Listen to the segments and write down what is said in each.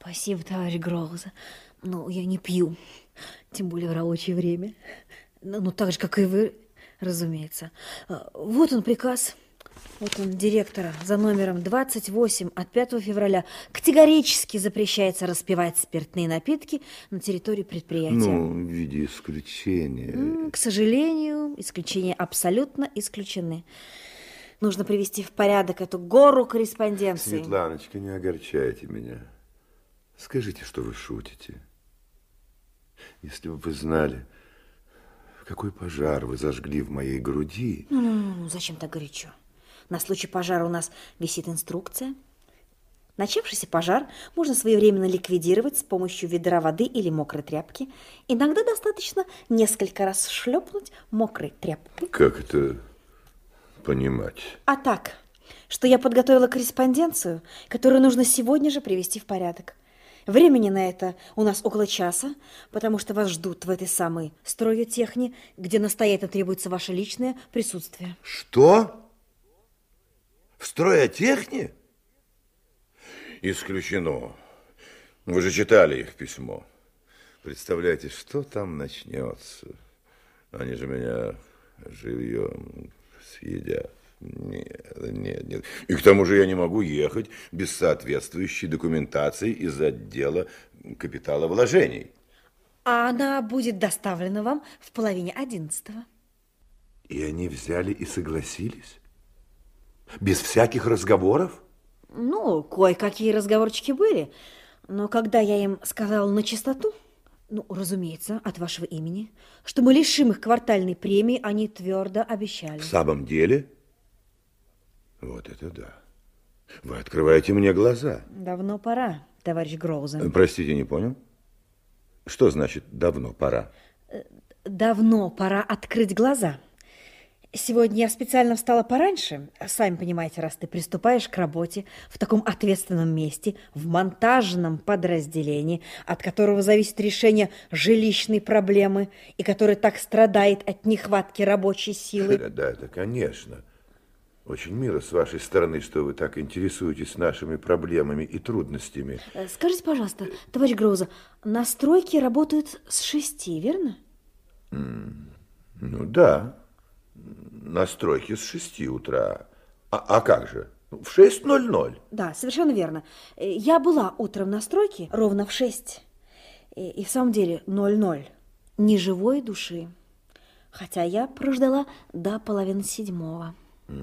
Спасибо, товарищ Гроуза. Но я не пью, тем более в рабочее время. Ну, так же, как и вы, разумеется. Вот он приказ. Вот он, директора, за номером 28 от 5 февраля. Категорически запрещается распивать спиртные напитки на территории предприятия. Ну, в виде исключения. К сожалению, исключения абсолютно исключены. Нужно привести в порядок эту гору корреспонденции. Светланочка, не огорчайте меня. Скажите, что вы шутите. Если бы вы знали, какой пожар вы зажгли в моей груди. Ну, зачем так горячо? На случай пожара у нас висит инструкция. Начавшийся пожар можно своевременно ликвидировать с помощью ведра воды или мокрой тряпки. Иногда достаточно несколько раз шлепнуть мокрой тряпкой. Как это понимать? А так, что я подготовила корреспонденцию, которую нужно сегодня же привести в порядок. Времени на это у нас около часа, потому что вас ждут в этой самой стройтехне, где настоятельно требуется ваше личное присутствие. Что? В стройтехне? Исключено. Вы же читали их письмо. Представляете, что там начнется? Они же меня живьем съедят. Нет. И к тому же я не могу ехать без соответствующей документации из отдела капиталовложений. А она будет доставлена вам в половине 11-го. И они взяли и согласились? Без всяких разговоров? Ну, кое-какие разговорчики были. Но когда я им сказала на чистоту, ну, разумеется, от вашего имени, что мы лишим их квартальной премии, они твердо обещали. В самом деле? Вот это да. Вы открываете мне глаза. Давно пора, товарищ Гроуза. Простите, не понял? Что значит «давно пора»? Давно пора открыть глаза. Сегодня я специально встала пораньше. Сами понимаете, раз ты приступаешь к работе в таком ответственном месте, в монтажном подразделении, от которого зависит решение жилищной проблемы и который так страдает от нехватки рабочей силы. Да, конечно. Очень мило с вашей стороны, что вы так интересуетесь нашими проблемами и трудностями. Скажите, пожалуйста, товарищ Гроуза, на стройке работают с 6, верно? Ну да, на стройке с 6 утра. А как же? В 6:00. Да, совершенно верно. Я была утром на стройке ровно в 6. И в самом деле 00. Ни живой души. Хотя я прождала до 6:30.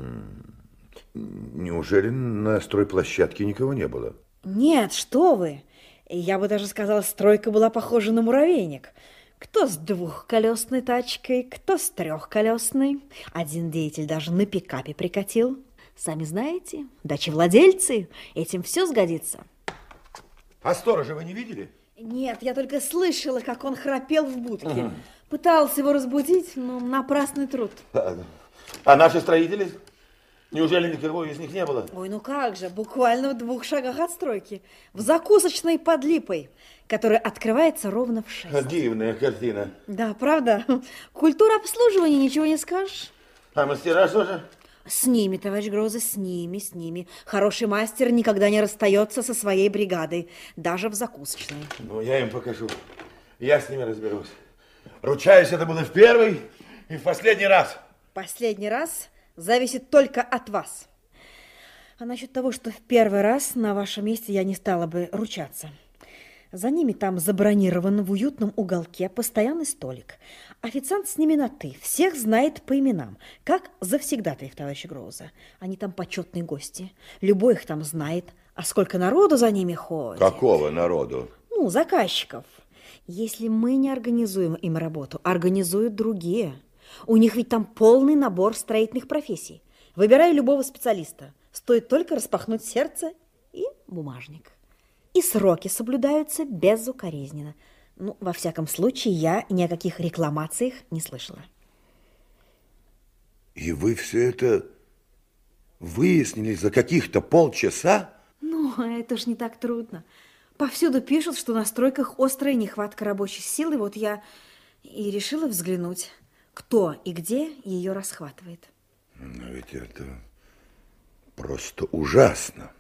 Неужели на стройплощадке никого не было? Нет, что вы. Я бы даже сказала, стройка была похожа на муравейник. Кто с 2-колесной тачкой, кто с 3-колесной. Один деятель даже на пикапе прикатил. Сами знаете, дачевладельцы, этим все сгодится. А сторожа вы не видели? Нет, я только слышала, как он храпел в будке. Пытался его разбудить, но напрасный труд. А наши строители? Неужели никого из них не было? Ой, ну как же, буквально в 2 шагах от стройки. В закусочной под Липой, которая открывается ровно в 6. Дивная картина. Да, правда? Культура обслуживания, ничего не скажешь. А мастера что же? С ними, товарищ Гроза, с ними. Хороший мастер никогда не расстается со своей бригадой, даже в закусочной. Ну, я им покажу. Я с ними разберусь. Ручаюсь, это было в первый и в последний раз. Последний раз зависит только от вас. А насчет того, что в первый раз на вашем месте я не стала бы ручаться. За ними там забронирован в уютном уголке постоянный столик. Официант с ними на «ты», всех знает по именам, как завсегдатаев, товарищ Гроуза. Они там почетные гости, любой их там знает. А сколько народу за ними ходит? Какого народу? Ну, заказчиков. Если мы не организуем им работу, организуют другие. У них ведь там полный набор строительных профессий. Выбирай любого специалиста. Стоит только распахнуть сердце и бумажник. И сроки соблюдаются безукоризненно. Ну, во всяком случае, я ни о каких рекламациях не слышала. И вы все это выяснили за каких-то полчаса? Ну, это ж не так трудно. Повсюду пишут, что на стройках острая нехватка рабочей силы. Вот я и решила взглянуть, кто и где ее расхватывает. Но ведь это просто ужасно.